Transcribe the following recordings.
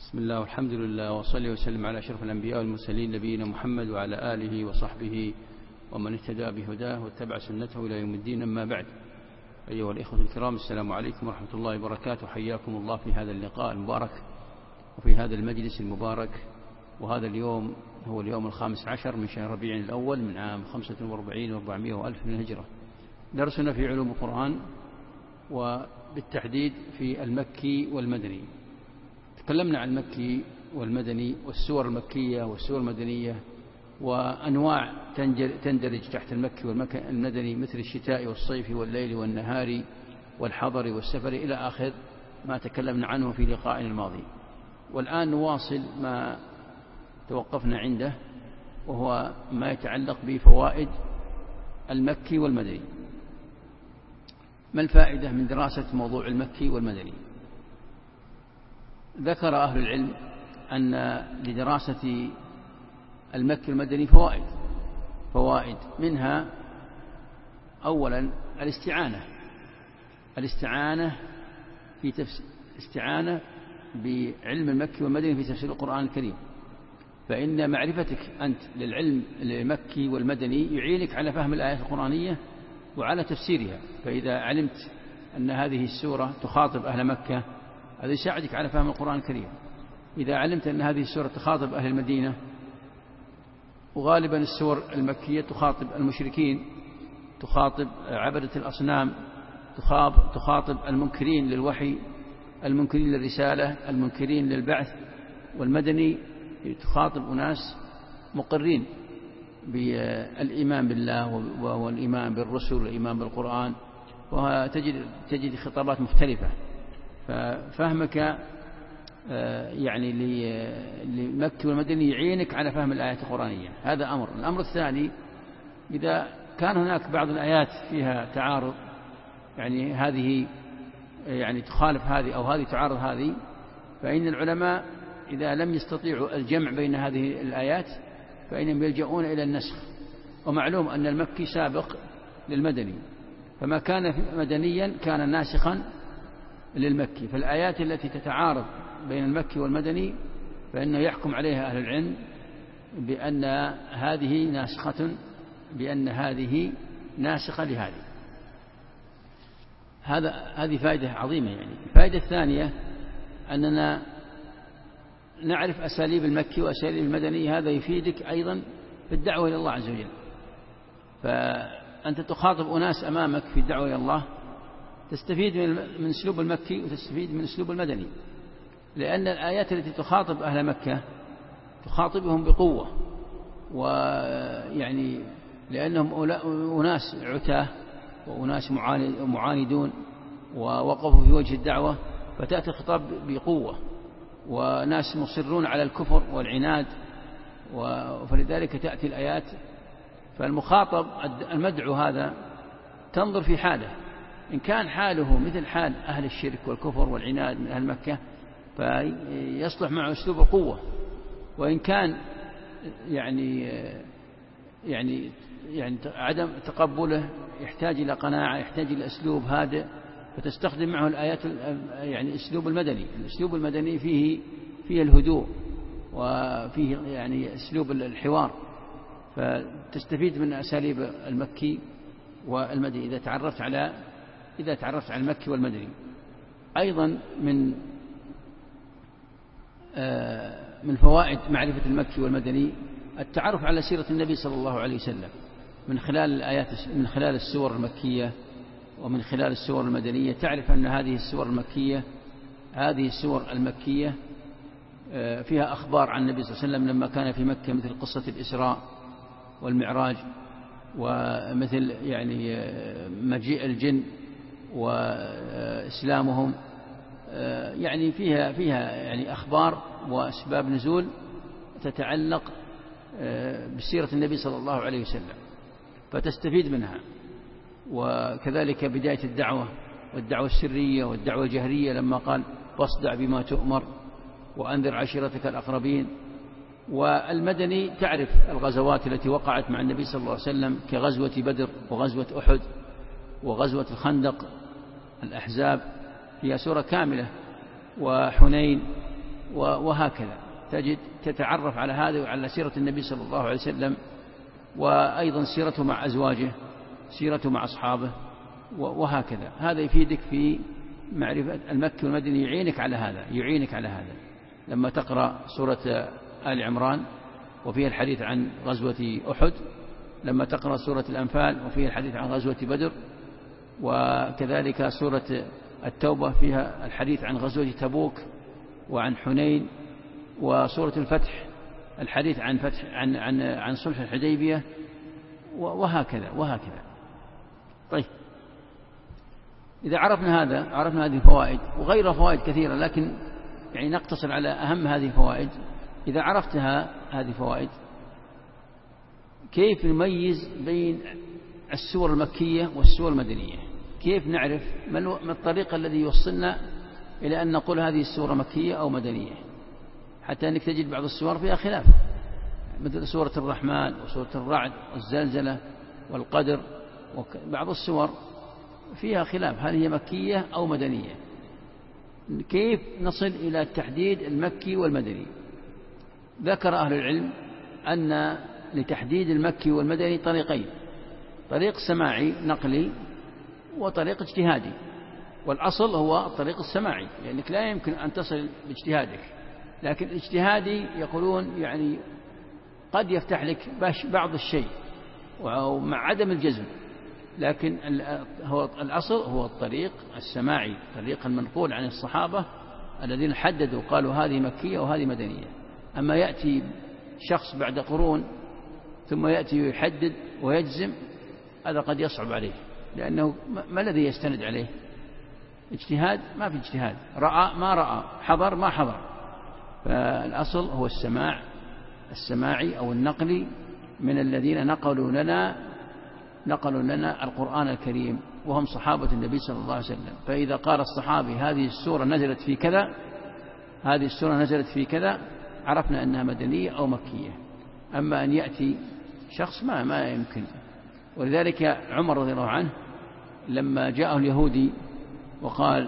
بسم الله والحمد لله وصلي وسلم على أشرف الأنبياء والمرسلين نبينا محمد وعلى آله وصحبه ومن اهتدى بهداه واتبع سنته إلى يوم الدين. أما بعد، أيها الإخوة الكرام، السلام عليكم ورحمة الله وبركاته. حياكم الله في هذا اللقاء المبارك وفي هذا المجلس المبارك. وهذا اليوم هو اليوم 15 من شهر ربيع الأول من عام 45 و400 وألف من الهجرة. درسنا في علوم القرآن وبالتحديد في المكي والمدني. تكلمنا عن المكي والمدني والسور المكية والسور المدنية وأنواع تندرج تحت المكي والمدني، مثل الشتاء والصيف والليل والنهار والحضر والسفر إلى آخر ما تكلمنا عنه في لقائنا الماضي. والآن نواصل ما توقفنا عنده، وهو ما يتعلق بفوائد المكي والمدني. ما الفائدة من دراسة موضوع المكي والمدني؟ ذكر أهل العلم أن لدراسة المكي والمدني فوائد منها أولا الاستعانة بعلم المكي والمدني في تفسير القرآن الكريم. فإن معرفتك أنت للعلم المكي والمدني يعينك على فهم الآيات القرآنية وعلى تفسيرها. فإذا علمت أن هذه السورة تخاطب أهل مكة، هذا يساعدك على فهم القرآن الكريم. إذا علمت أن هذه السورة تخاطب أهل المدينة، وغالبا السور المكية تخاطب المشركين، تخاطب عبدة الأصنام، تخاطب المنكرين للوحي، المنكرين للرسالة، المنكرين للبعث. والمدني تخاطب أناس مقرين بالإيمان بالله والإيمان بالرسل والإيمان بالقرآن، وتجد خطابات مختلفة. ففهمك يعني لمكي والمدني يعينك على فهم الآيات القرآنية. هذا أمر. الأمر الثاني، إذا كان هناك بعض الآيات فيها تعارض، يعني هذه يعني تخالف هذه أو هذه تعارض هذه، فإن العلماء إذا لم يستطيعوا الجمع بين هذه الآيات فإنهم يلجؤون إلى النسخ. ومعلوم أن المكي سابق للمدني، فما كان مدنيا كان ناسخا للمكي. فالآيات التي تتعارض بين المكي والمدني فإنه يحكم عليها أهل العلم بأن هذه ناسخة لهذه. هذه فائدة عظيمة. يعني الفائدة الثانية أننا نعرف أساليب المكي وأساليب المدني. هذا يفيدك أيضا في الدعوة إلى الله عز وجل. فأنت تخاطب أناس أمامك في الدعوة إلى الله، تستفيد من أسلوب المكي وتستفيد من أسلوب المدني، لأن الآيات التي تخاطب أهل مكة تخاطبهم بقوة، ويعني لأنهم أناس عتاه وأناس معاندون ووقفوا في وجه الدعوة، فتأتي الخطاب بقوة، وناس مصرون على الكفر والعناد، فلذلك تأتي الآيات. فالمخاطب المدعو هذا تنظر في حاله، إن كان حاله مثل حال أهل الشرك والكفر والعناد من أهل مكة فيصلح معه أسلوب القوة، وإن كان يعني عدم تقبله يحتاج إلى قناعة، يحتاج إلى أسلوب هادئ، فتستخدم معه الآيات يعني أسلوب المدني. الأسلوب المدني فيه الهدوء، وفيه يعني أسلوب الحوار، فتستفيد من أساليب المكي والمدني إذا تعرفت على المكي والمدني. أيضا من فوائد معرفة المكي والمدني التعرف على سيرة النبي صلى الله عليه وسلم من خلال الآيات، من خلال السور المكية ومن خلال السور المدنية. تعرف أن هذه السور المكية فيها أخبار عن النبي صلى الله عليه وسلم لما كان في مكة، مثل قصة الإسراء والمعراج، ومثل يعني مجيء الجن وإسلامهم. يعني فيها يعني أخبار وأسباب نزول تتعلق بسيرة النبي صلى الله عليه وسلم، فتستفيد منها. وكذلك بداية الدعوة والدعوة السرية والدعوة الجهرية، لما قال فاصدع بما تؤمر وأنذر عشيرتك الأقربين. والمدني تعرف الغزوات التي وقعت مع النبي صلى الله عليه وسلم، كغزوة بدر وغزوة أحد وغزوة الخندق، الأحزاب، هي سورة كاملة، وحنين وهكذا تجد تتعرف على هذا وعلى سيرة النبي صلى الله عليه وسلم، وأيضا سيرته مع أزواجه، سيرته مع أصحابه، وهكذا. هذا يفيدك في معرفة المكي والمدني، يعينك على هذا لما تقرأ سورة آل عمران وفيها الحديث عن غزوة أحد، لما تقرأ سورة الأنفال وفيها الحديث عن غزوة بدر، وكذلك سورة التوبة فيها الحديث عن غزوة تبوك وعن حنين، وسورة الفتح الحديث عن صلح الحديبية، وهكذا. طيب، إذا عرفنا هذا، عرفنا هذه الفوائد وغيرها فوائد كثيرة، لكن يعني نقتصر على أهم هذه الفوائد. إذا عرفتها هذه الفوائد، كيف نميز بين السور المكية والسور المدنية؟ كيف نعرف ما الطريق الذي يوصلنا إلى أن نقول هذه السورة مكية أو مدنية؟ حتى أنك تجد بعض السور فيها خلاف، مثل سورة الرحمن وسورة الرعد والزلزلة والقدر، بعض السور فيها خلاف هل هي مكية أو مدنية. كيف نصل إلى التحديد المكي والمدني؟ ذكر أهل العلم أن لتحديد المكي والمدني طريقين: طريق سماعي نقلي وطريق اجتهادي. والأصل هو الطريق السماعي، لأنك لا يمكن أن تصل باجتهادك، لكن الاجتهادي يقولون يعني قد يفتح لك بعض الشيء ومع عدم الجزم، لكن هو الأصل هو الطريق السماعي، طريق المنقول عن الصحابة الذين حددوا قالوا هذه مكية وهذه مدنية. أما يأتي شخص بعد قرون ثم يأتي ويحدد ويجزم، هذا قد يصعب عليه، لأنه ما الذي يستند عليه؟ اجتهاد؟ ما في اجتهاد. رأى ما رأى، حضر ما حضر. فالأصل هو السماعي أو النقلي من الذين نقلوا لنا القرآن الكريم، وهم صحابة النبي صلى الله عليه وسلم. فإذا قال الصحابي هذه السورة نزلت في كذا، هذه السورة نزلت في كذا، عرفنا أنها مدنية أو مكية. أما أن يأتي شخص ما يمكن. ولذلك عمر رضي الله عنه لما جاءه اليهودي وقال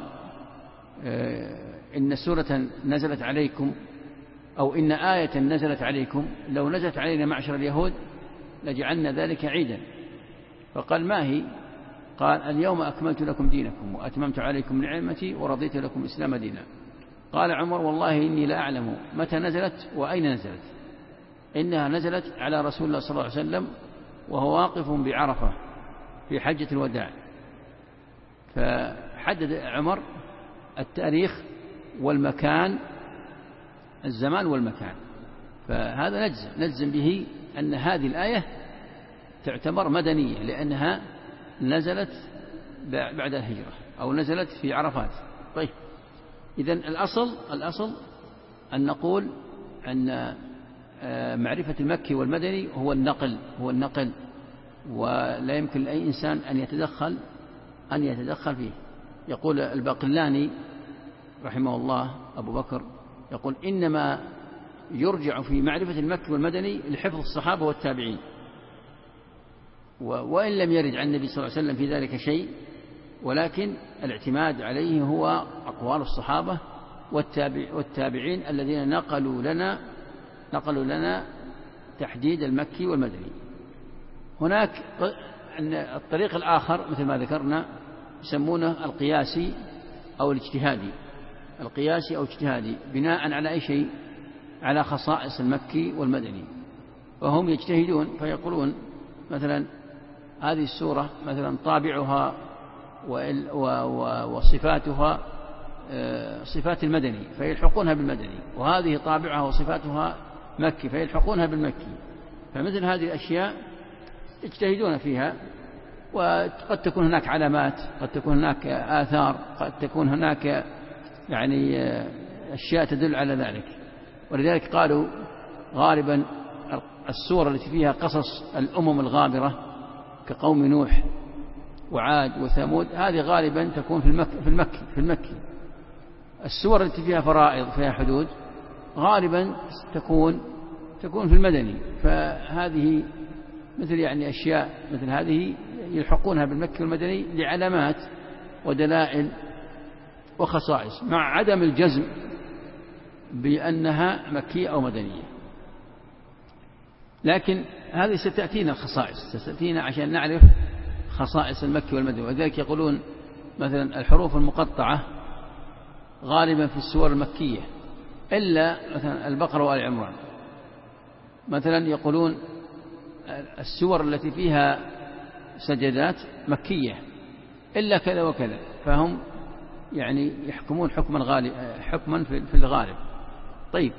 إن سورة نزلت عليكم، أو إن آية نزلت عليكم لو نزلت علينا معشر اليهود لجعلنا ذلك عيدا، فقال ما هي؟ قال اليوم أكملت لكم دينكم وأتممت عليكم نعمتي ورضيت لكم الإسلام دينا. قال عمر والله إني لا أعلم متى نزلت وأين نزلت، إنها نزلت على رسول الله صلى الله عليه وسلم وهو واقف بعرفة في حجة الوداع. فحدد عمر التاريخ والمكان، الزمان والمكان. فهذا نجزم به أن هذه الآية تعتبر مدنية، لأنها نزلت بعد الهجرة أو نزلت في عرفات. طيب، إذن الأصل أن نقول أن معرفة المكي والمدني هو النقل، ولا يمكن لأي إنسان أن يتدخل فيه. يقول الباقلاني رحمه الله أبو بكر، يقول إنما يرجع في معرفة المكي والمدني لحفظ الصحابة والتابعين، وإن لم يرد عن النبي صلى الله عليه وسلم في ذلك شيء، ولكن الاعتماد عليه هو أقوال الصحابة والتابعين الذين نقلوا لنا تحديد المكي والمدني. هناك الطريق الآخر مثل ما ذكرنا يسمونه القياسي أو الاجتهادي. القياسي أو اجتهادي بناء على أي شيء؟ على خصائص المكي والمدني. فهم يجتهدون فيقولون مثلا هذه السورة مثلا طابعها وصفاتها صفات المدني فيلحقونها بالمدني، وهذه طابعها وصفاتها مكي فيلحقونها بالمكي. فمثل هذه الأشياء يجتهدون فيها، وقد تكون هناك علامات، قد تكون هناك آثار، قد تكون هناك يعني أشياء تدل على ذلك. ولذلك قالوا غالبا السورة التي فيها قصص الأمم الغابرة كقوم نوح وعاد وثمود، هذه غالبا تكون في المكي. السور التي فيها فرائض فيها حدود غالبا تكون في المدني. فهذه مثل يعني أشياء مثل هذه يلحقونها بالمكي والمدني لعلامات ودلائل وخصائص، مع عدم الجزم بأنها مكية أو مدنية. لكن هذه ستأتينا الخصائص، ستأتينا عشان نعرف خصائص المكي والمدني. وذلك يقولون مثلا الحروف المقطعة غالبا في السور المكية إلا مثلا البقرة وآل عمران. مثلا يقولون السور التي فيها سجدات مكية إلا كذا وكذا، فهم يعني يحكمون حكما في الغالب. طيب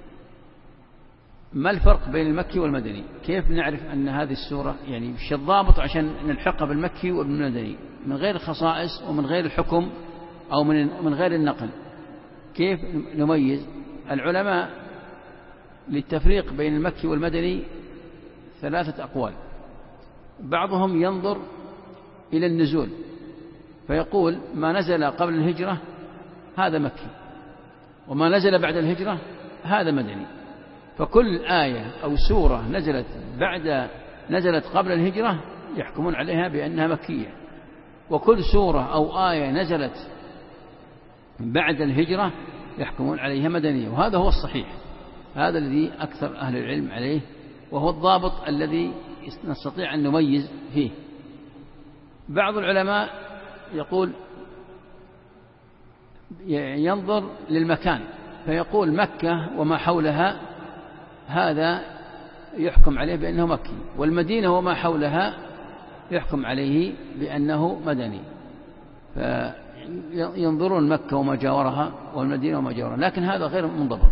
ما الفرق بين المكي والمدني؟ كيف نعرف أن هذه السورة يعني مش الضابط عشان نلحقها بالمكي والمدني من غير الخصائص ومن غير الحكم أو من غير النقل؟ كيف نميز؟ العلماء للتفريق بين المكي والمدني 3 أقوال. بعضهم ينظر إلى النزول فيقول ما نزل قبل الهجرة هذا مكي، وما نزل بعد الهجرة هذا مدني. فكل آية أو سورة نزلت قبل الهجرة يحكمون عليها بأنها مكية، وكل سورة أو آية نزلت بعد الهجرة يحكمون عليها مدنية. وهذا هو الصحيح، هذا الذي أكثر أهل العلم عليه، وهو الضابط الذي نستطيع أن نميز فيه. بعض العلماء يقول ينظر للمكان فيقول مكة وما حولها هذا يحكم عليه بأنه مكي، والمدينة وما حولها يحكم عليه بأنه مدني. فينظرون مكة وما جاورها والمدينة وما جاورها، لكن هذا غير منضبط.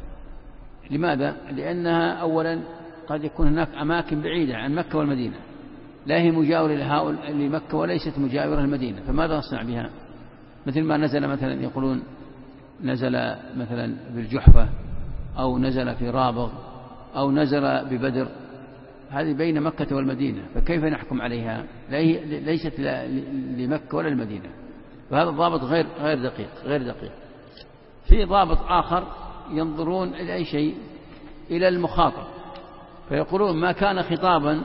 لماذا؟ لأنها أولا قد يكون هناك أماكن بعيدة عن مكة والمدينة لا هي مجاورة لمكة وليست مجاورة للمدينة، فماذا نصنع بها؟ مثل ما نزل مثلا يقولون نزل مثلا بالجحفة أو نزل في رابغ أو نزل ببدر، هذه بين مكة والمدينة، فكيف نحكم عليها؟ ليست لمكة ولا المدينة. فهذا الضابط غير دقيق. في ضابط آخر ينظرون إلى أي شيء، إلى المخاطب، فيقولون ما كان خطابا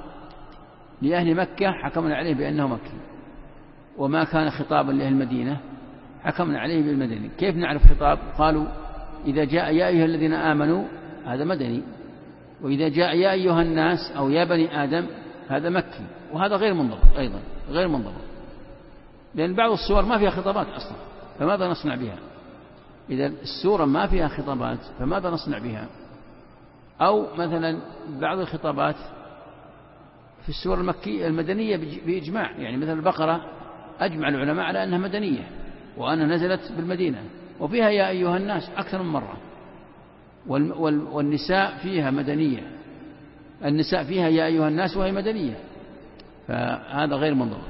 لأهل مكة حكمنا عليه بأنه مكي، وما كان خطابا لأهل المدينة حكمنا عليه بالمدني. كيف نعرف خطاب؟ قالوا إذا جاء يا أيها الذين آمنوا هذا مدني، وإذا جاء يا أيها الناس أو يا بني آدم هذا مكي. وهذا غير منضبط أيضا، غير منضبط، لأن بعض السور ما فيها خطابات أصلا، فماذا نصنع بها؟ إذا السورة ما فيها خطابات فماذا نصنع بها؟ أو مثلا بعض الخطابات في السور المدنية بإجماع، يعني مثل البقرة أجمع العلماء على أنها مدنية وأنها نزلت بالمدينة، وفيها يا أيها الناس أكثر من مرة. والنساء فيها مدنية، النساء فيها يا أيها الناس وهي مدنية، فهذا غير منضبط.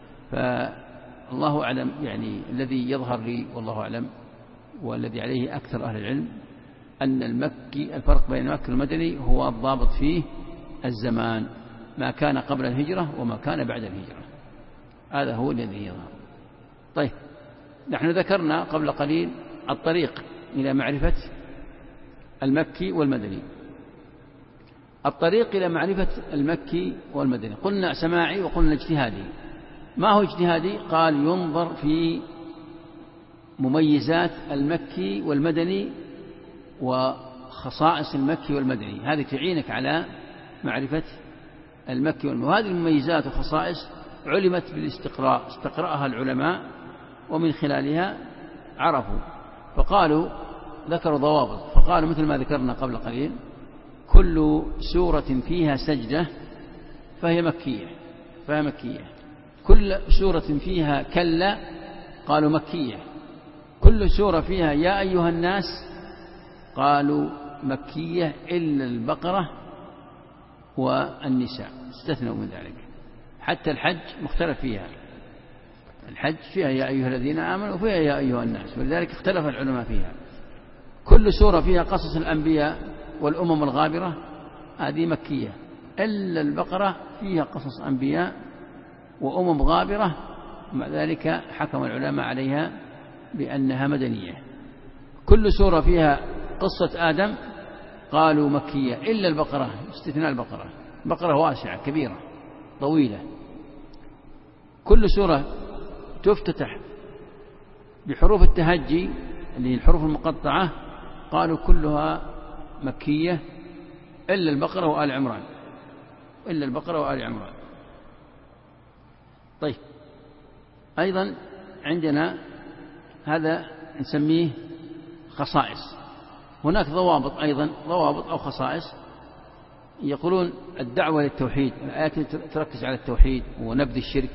فالله أعلم، يعني الذي يظهر لي والله أعلم والذي عليه أكثر أهل العلم أن الفرق بين المكي والمدني هو الضابط فيه الزمان، ما كان قبل الهجرة وما كان بعد الهجرة، هذا هو الذي يظهر. طيب نحن ذكرنا قبل قليل الطريق إلى معرفة المكي والمدني. الطريق إلى معرفة المكي والمدني قلنا سماعي وقلنا اجتهادي. ما هو اجتهادي؟ قال ينظر في مميزات المكي والمدني وخصائص المكي والمدني، هذه تعينك على معرفة المكي والمدني. وهذه المميزات والخصائص علمت بالاستقراء، استقرأها العلماء ومن خلالها عرفوا، فقالوا ذكروا ضوابط، فقالوا مثل ما ذكرنا قبل قليل كل سورة فيها سجدة فهي مكية، كل سورة فيها كلا قالوا مكية، كل سورة فيها يا أيها الناس قالوا مكية إلا البقرة والنساء استثنوا من ذلك. حتى الحج مختلف فيها، الحج فيها يا أيها الذين آمنوا وفيها يا أيها الناس، ولذلك اختلف العلماء فيها. كل سورة فيها قصص الأنبياء والأمم الغابرة هذه مكية، إلا البقرة فيها قصص أنبياء وأمم غابرة، ومع ذلك حكم العلماء عليها بأنها مدنية. كل سورة فيها قصة آدم قالوا مكية إلا البقرة، استثناء البقرة واسعة كبيرة طويلة. كل سورة تفتتح بحروف التهجي اللي هي الحروف المقطعة قالوا كلها مكية إلا البقرة وآل عمران، إلا البقرة وآل عمران. طيب، أيضا عندنا هذا نسميه خصائص. هناك ضوابط أيضا، ضوابط أو خصائص. يقولون الدعوة للتوحيد، الآيات تركز على التوحيد ونبذ الشرك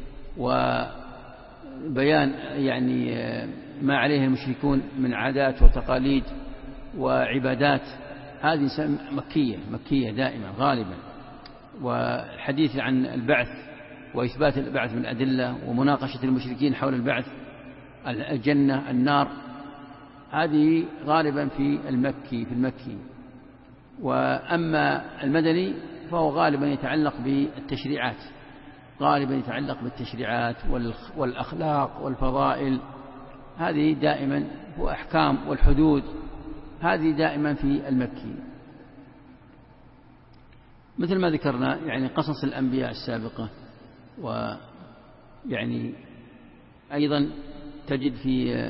وبيان يعني ما عليه المشركون من عادات وتقاليد وعبادات، هذه مكية دائما غالبا. والحديث عن البعث وإثبات البعث من الأدلة ومناقشة المشركين حول البعث، الجنة النار، هذه غالبا في المكي. وأما المدني فهو غالبا يتعلق بالتشريعات، والأخلاق والفضائل، هذه دائما، وأحكام والحدود، هذه دائما في المكي. مثل ما ذكرنا يعني قصص الأنبياء السابقة. ويعني أيضا تجد في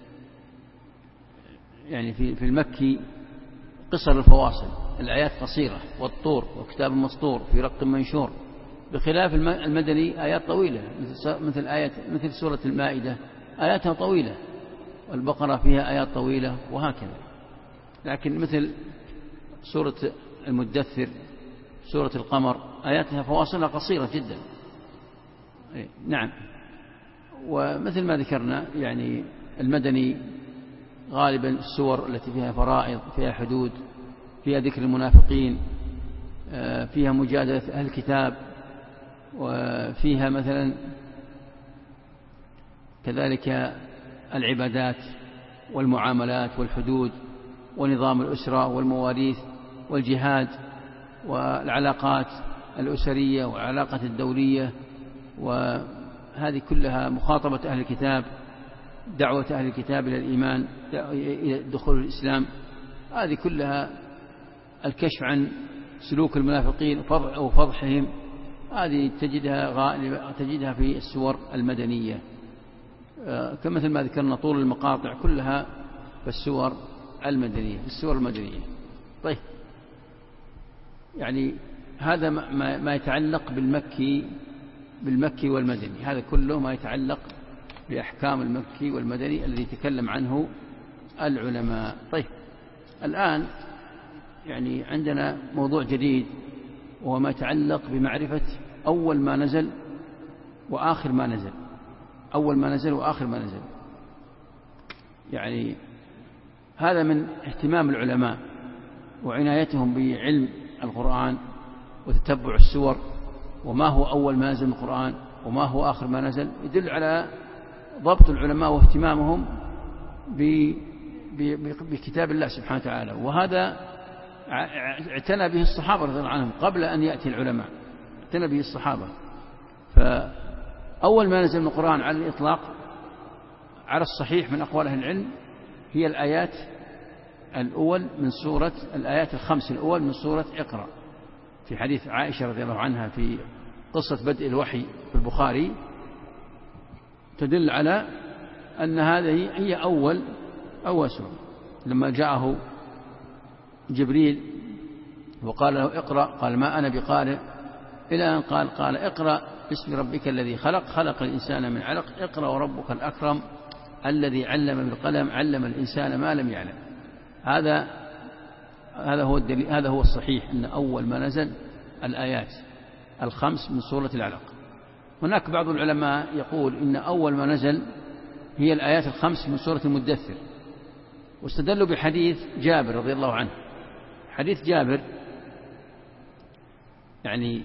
المكي قصر الفواصل، الآيات قصيرة، والطور وكتاب مسطور في رق منشور، بخلاف المدني آيات طويلة، مثل سورة المائدة آياتها طويلة، والبقرة فيها آيات طويلة، وهكذا. لكن مثل سورة المدثر، سورة القمر، آياتها فواصلها قصيرة جدا. نعم. ومثل ما ذكرنا يعني المدني غالبا السور التي فيها فرائض، فيها حدود، فيها ذكر المنافقين، فيها مجادلة أهل الكتاب، وفيها مثلا كذلك العبادات والمعاملات والحدود ونظام الأسرة والمواريث والجهاد والعلاقات الأسرية والعلاقة الدولية، وهذه كلها مخاطبة أهل الكتاب، دعوة أهل الكتاب إلى الإيمان، إلى دخول الإسلام، هذه كلها الكشف عن سلوك المنافقين وفضحهم، هذه تجدها في السور المدنية. كمثل ما ذكرنا طول المقاطع كلها في السور المدنية. طيب، يعني هذا ما يتعلق بالمكي والمدني، هذا كله ما يتعلق بأحكام المكي والمدني الذي تكلم عنه العلماء. طيب، الآن يعني عندنا موضوع جديد، وهو ما يتعلق بمعرفة أول ما نزل وآخر ما نزل. أول ما نزل وآخر ما نزل، يعني هذا من اهتمام العلماء وعنايتهم بعلم القرآن وتتبع السور، وما هو أول ما نزل من القرآن وما هو آخر ما نزل، يدل على ضبط العلماء واهتمامهم بكتاب الله سبحانه وتعالى. وهذا اعتنى به الصحابة رضي الله عنهم قبل أن يأتي العلماء، اعتنى به الصحابة. فأول ما نزل من القرآن على الإطلاق على الصحيح من أقوال أهل العلم هي الآيات الآيات الخمس الأول من سورة اقرأ. في حديث عائشة رضي الله عنها في قصة بدء الوحي في البخاري تدل على أن هذه هي أول سورة. لما جاءه جبريل وقال له اقرأ، قال ما أنا بقارئ، إلى أن قال اقرأ باسم ربك الذي خلق الإنسان من علق، اقرأ وربك الأكرم الذي علم بالقلم علم الإنسان ما لم يعلم. هذا هو الدليل، هذا هو الصحيح، أن أول ما نزل الآيات الخمس من سورة العلق. هناك بعض العلماء يقول إن أول ما نزل هي الآيات الخمس من سورة المدثر، واستدلوا بحديث جابر رضي الله عنه. حديث جابر يعني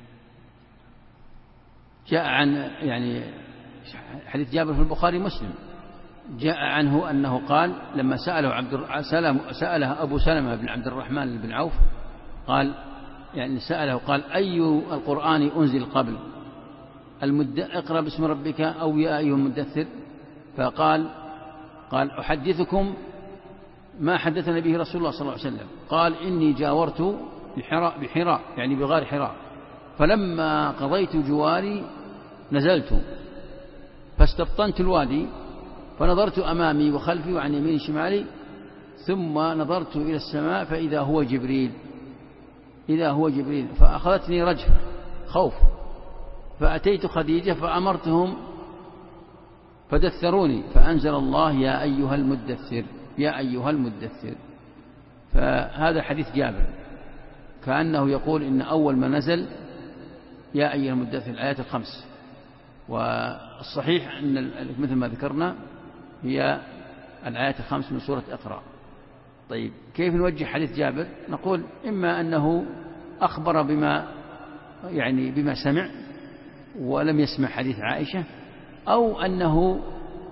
جاء عن حديث جابر في البخاري مسلم، جاء عنه أنه قال لما سأله أبو سلمة بن عبد الرحمن بن عوف، قال أي القرآن أنزل قبل اقرأ باسم ربك أو يا أيها المدثر؟ فقال أحدثكم ما حدثنا به رسول الله صلى الله عليه وسلم. قال إني جاورت بحراء يعني بغار حراء، فلما قضيت جواري نزلت فاستبطنت الوادي، فنظرت أمامي وخلفي وعن يمين شمالي، ثم نظرت إلى السماء فإذا هو جبريل، إذا هو جبريل، فأخذتني رجفة خوف، فأتيت خديجة فأمرتهم فدثروني، فأنزل الله يا أيها المدثر، يا أيها المدثر. فهذا حديث جابر كأنه يقول إن أول ما نزل يا أيها المدثر الآيات الخمس، والصحيح أن مثل ما ذكرنا هي الآيات الخمس من سورة اقرأ. طيب كيف نوجه حديث جابر؟ نقول إما أنه أخبر بما سمع ولم يسمع حديث عائشة، أو أنه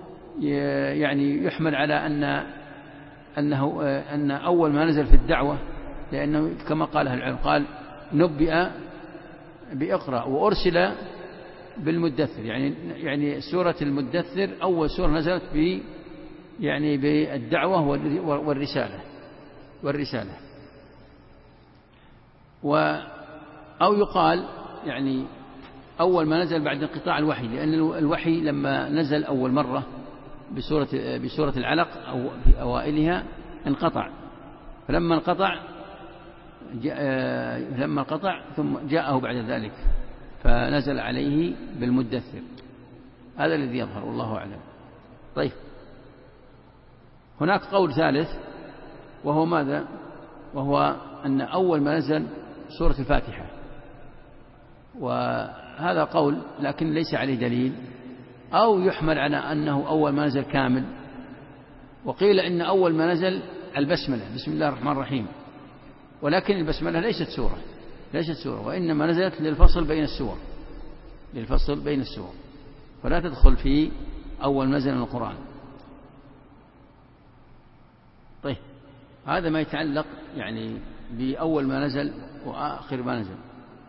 يحمل على أن أول ما نزل في الدعوة، لأنه كما قال العلم قال نبئ بإقرأ وأرسل بالمدثر، يعني سورة المدثر أول سورة نزلت بالدعوة والرسالة. أو يقال أول ما نزل بعد انقطاع الوحي، لأن الوحي لما نزل أول مرة بسورة العلق أو في أوائلها انقطع، فلما انقطع ثم جاءه بعد ذلك فنزل عليه بالمدثر. هذا الذي يظهر والله أعلم. طيب هناك قول ثالث وهو ماذا؟ وهو أن أول ما نزل سورة الفاتحة، وهذا قول لكن ليس عليه دليل، أو يحمل على أنه أول ما نزل كامل، وقيل إن أول ما نزل البسملة بسم الله الرحمن الرحيم، ولكن البسملة ليست سورة وإنما نزلت للفصل بين السور، فلا تدخل في أول نزل من القرآن. طيب هذا ما يتعلق بأول ما نزل وآخر ما نزل.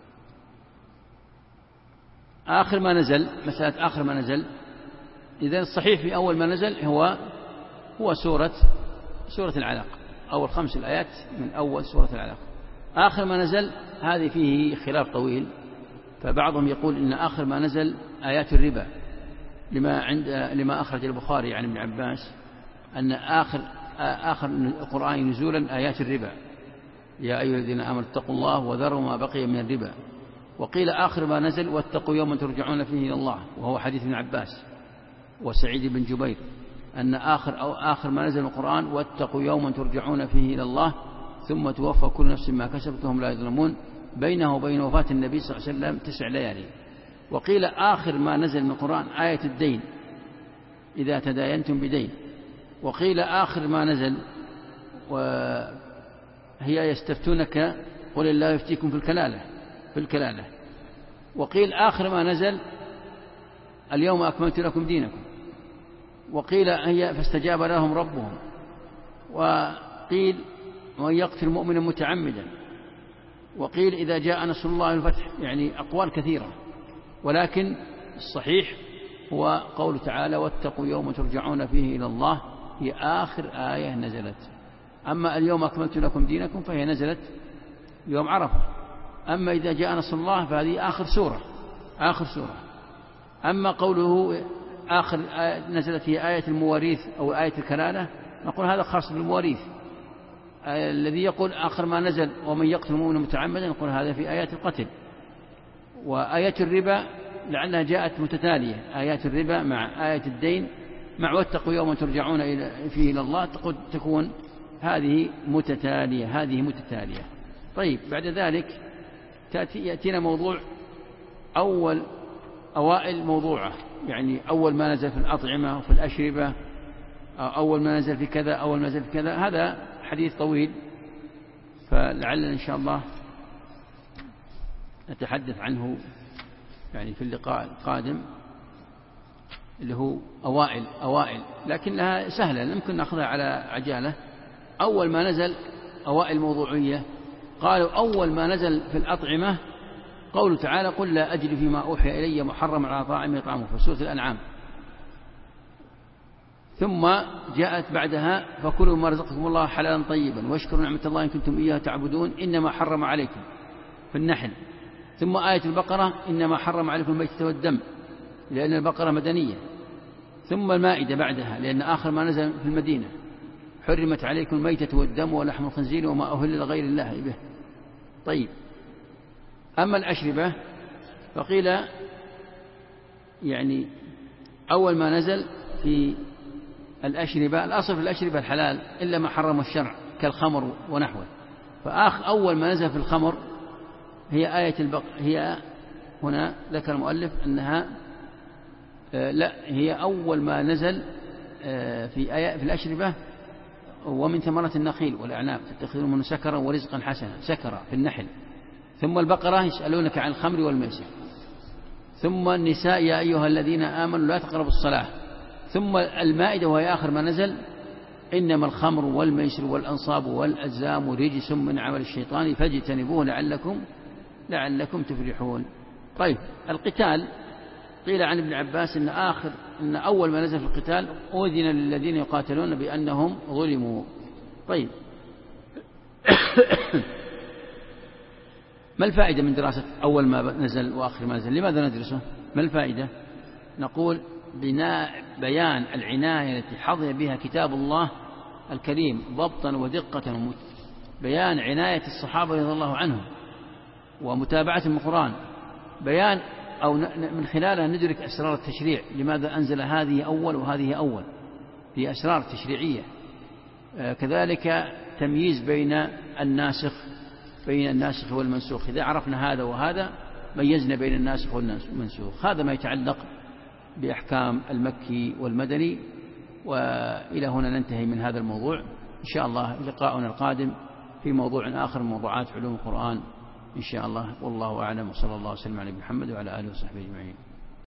آخر ما نزل، مسألة آخر ما نزل، إذن الصحيح في أول ما نزل هو سورة العلق، أول 5 الآيات من أول سورة العلق. آخر ما نزل هذه فيه خلاف طويل، فبعضهم يقول إن آخر ما نزل آيات الربا، لما أخرج البخاري عن ابن عباس أن آخر القرآن نزولا آيات الربا، يا أيها الذين آمنوا اتقوا الله وذروا ما بقي من الربا. وقيل آخر ما نزل واتقوا يوما ترجعون فيه إلى الله، وهو حديث ابن عباس وسعيد بن جبير، أن آخر ما نزل القرآن واتقوا يوما ترجعون فيه إلى الله ثم توفى كل نفس ما كسبت وهم لا يظلمون، بينه وبين وفاة النبي صلى الله عليه وسلم 9 ليالي. وقيل آخر ما نزل من القرآن آية الدين إذا تداينتم بدين. وقيل آخر ما نزل وهي يستفتونك قل الله يفتيكم في الكلالة. وقيل آخر ما نزل اليوم أكملت لكم دينكم. وقيل هي فاستجاب لهم ربهم. وقيل ومن يقتل مؤمنا متعمدا. وقيل إذا جاء نصر الله الفتح، أقوال كثيرة، ولكن الصحيح هو قول تعالى واتقوا يوم ترجعون فيه إلى الله، هي آخر آية نزلت. أما اليوم أكملت لكم دينكم فهي نزلت يوم عرفة. أما إذا جاء نصر الله فهذه آخر سورة. أما قوله آخر آية نزلت هي آية المواريث أو آية الكلالة، نقول هذا خاص بالمواريث. الذي يقول آخر ما نزل ومن يقتل مؤمنا متعمدا، نقول هذا في آيات القتل. وآيات الربا لعلها جاءت متتالية، آيات الربا مع آية الدين مع واتقوا يوما ترجعون فيه إلى الله، تكون هذه متتالية. طيب بعد ذلك يأتينا موضوع أوائل موضوعه، أول ما نزل في الأطعمة وفي الأشربة، أول ما نزل في كذا، أول ما نزل في كذا. هذا حديث طويل، فلعلنا إن شاء الله نتحدث عنه في اللقاء القادم، اللي هو أوائل لكنها سهلة يمكن نأخذها على عجالة. أول ما نزل أوائل موضوعية، قالوا أول ما نزل في الأطعمة قوله تعالى قل لا أجد فيما أوحي إلي محرما على طاعم يطعمه في سورة الأنعام. ثم جاءت بعدها فكلوا ما رزقكم الله حلالا طيبا واشكروا نعمة الله إن كنتم إياه تعبدون إنما حرم عليكم في النحل. ثم آية البقرة إنما حرم عليكم الميتة والدم، لأن البقرة مدنية. ثم المائدة بعدها، لأن آخر ما نزل في المدينة. حرمت عليكم الميتة والدم ولحم الخنزير وما أهل لغير الله به. طيب، أما الأشربة فقيل يعني أول ما نزل في الأشربة، الأصل في الأشربة الحلال إلا ما حرم الشرع كالخمر ونحوه، أول ما نزل في الخمر هي آية هي هنا ذكر المؤلف أنها لا، هي أول ما نزل في الأشربة ومن ثمرة النخيل والأعناب تتخذون منه سكرا ورزقا حسنا، سكرا في النحل. ثم البقرة يسألونك عن الخمر والميسر. ثم النساء يا أيها الذين آمنوا لا تقربوا الصلاة. ثم المائدة وهي آخر ما نزل إنما الخمر والميسر والأنصاب والأزلام رجس من عمل الشيطان فاجتنبوه لعلكم تفلحون. طيب، القتال قيل عن ابن عباس إن أول ما نزل في القتال أذن للذين يقاتلون بأنهم ظلموا. طيب ما الفائدة من دراسة أول ما نزل وآخر ما نزل؟ لماذا ندرسه؟ ما الفائدة؟ نقول بيان العناية التي حظي بها كتاب الله الكريم ضبطا ودقة، بيان عناية الصحابة رضي الله عنهم ومتابعتهم القرآن، بيان أو من خلالها ندرك أسرار التشريع، لماذا أنزل هذه أول وهذه أول، في أسرار تشريعية. كذلك تمييز بين الناسخ والمنسوخ، إذا عرفنا هذا وهذا ميزنا بين الناسخ والمنسوخ. هذا ما يتعلق بأحكام المكي والمدني. وإلى هنا ننتهي من هذا الموضوع، إن شاء الله لقاؤنا القادم في موضوع آخر من موضوعات علوم القرآن إن شاء الله. والله أعلم، وصلى الله وسلم على محمد وعلى آله وصحبه أجمعين.